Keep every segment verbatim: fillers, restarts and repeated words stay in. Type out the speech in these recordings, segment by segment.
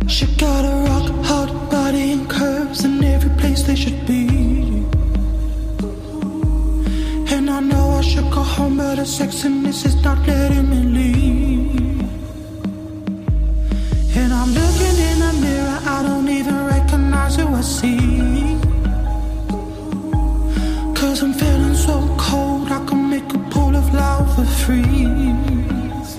She got a rock hard body and curves in every place they should be. And I know I should go home, but her sexiness is not letting me leave. And I'm looking in the mirror, I don't even recognize who I see. Cause I'm feeling so cold, I can make a pool of lava freeze.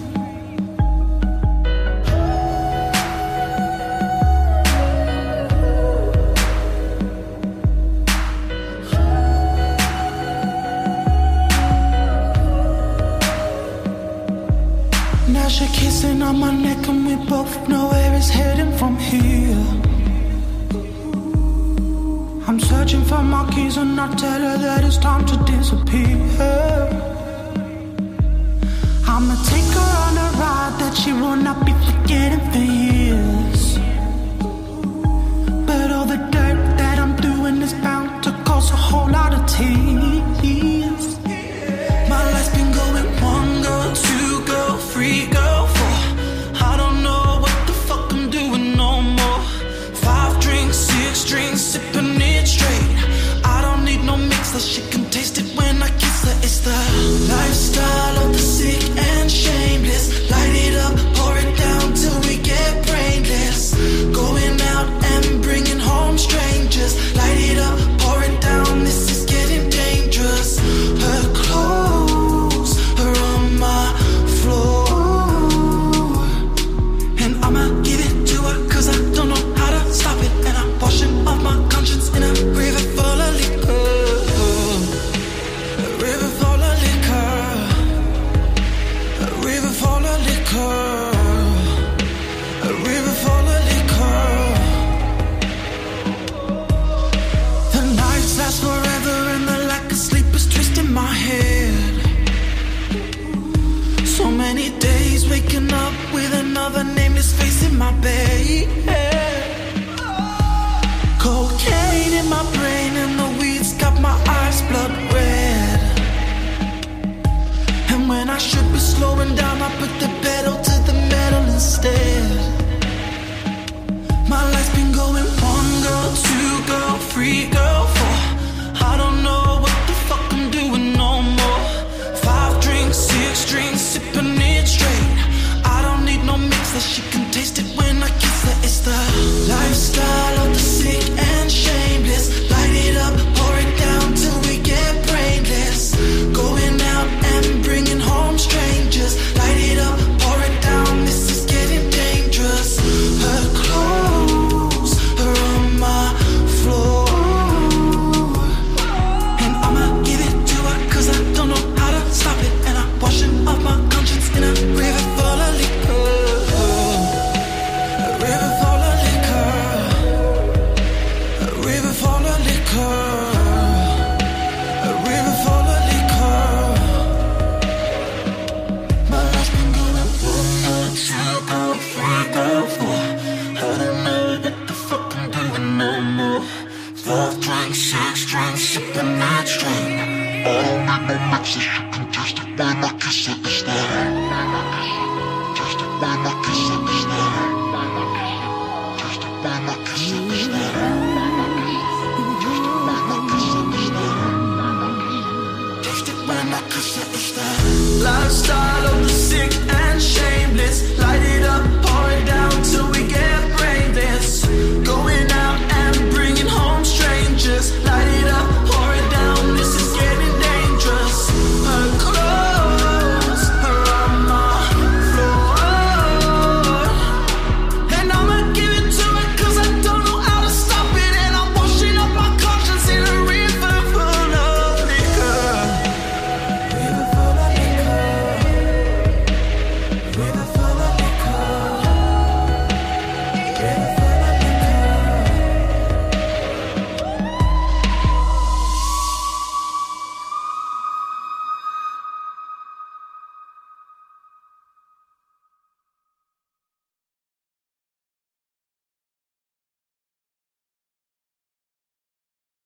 Now she's kissing on my neck and we both know where it's heading from here. I'm searching for my keys and I tell her that it's time to disappear. I'ma take her on a ride that she will not be forgetting for years. But all the dirt that I'm doing is bound to cause a whole lot of tears. My life's been going one girl, two girl, three girl, four. I don't know what the fuck I'm doing no more. Five drinks, six drinks, sipping it straight. I don't need no mix, that she can taste it when I kiss her. It's the lifestyle of the sick and shameless. Light it up, pour it down till we get brainless. Going out and bringing home strangers. Light it up, pour it down, this is getting dangerous. Her clothes are on my floor, and I'ma give it to her cause I don't know how to stop it. And I'm washing off my conscience in a river full of liquor. A river full of liquor. A river full of liquor. A river full of liquor. The nights last forever and the lack of sleep is twisting my head. So many days waking up with another nameless face in my bed. Cocaine in my brain and the weeds got my eyes blood red. And when I should be slowing down, I put the